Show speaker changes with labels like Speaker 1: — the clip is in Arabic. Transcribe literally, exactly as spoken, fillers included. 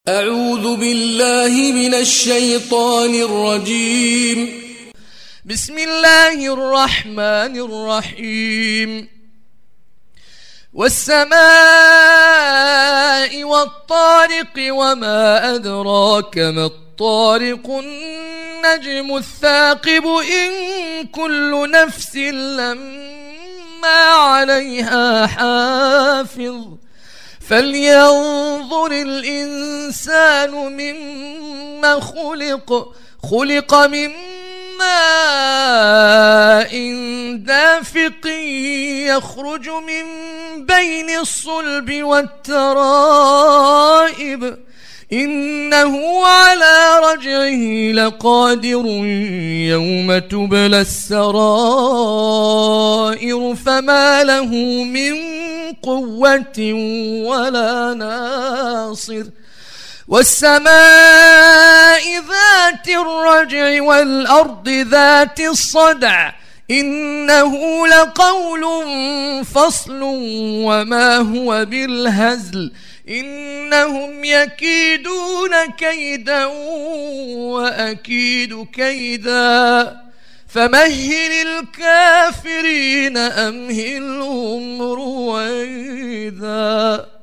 Speaker 1: أعوذ بالله من الشيطان الرجيم. بسم الله الرحمن الرحيم. والسماء والطارق وما أدراك ما الطارق النجم الثاقب إن كل نفس لما عليها حافظ فلينظر الإنسان مما خلق خلق من ماء دافق يخرج من بين الصلب والترائب إنه على رجعه لقادر يوم تبلى السرائر فما له من قوة ولا ناصر والسماء ذات الرجع والأرض ذات الصدع إنه لقول فصل وما هو بالهزل إنهم يكيدون كيدا وأكيد كيدا فمهل الكافرين أمهلهم رويدا.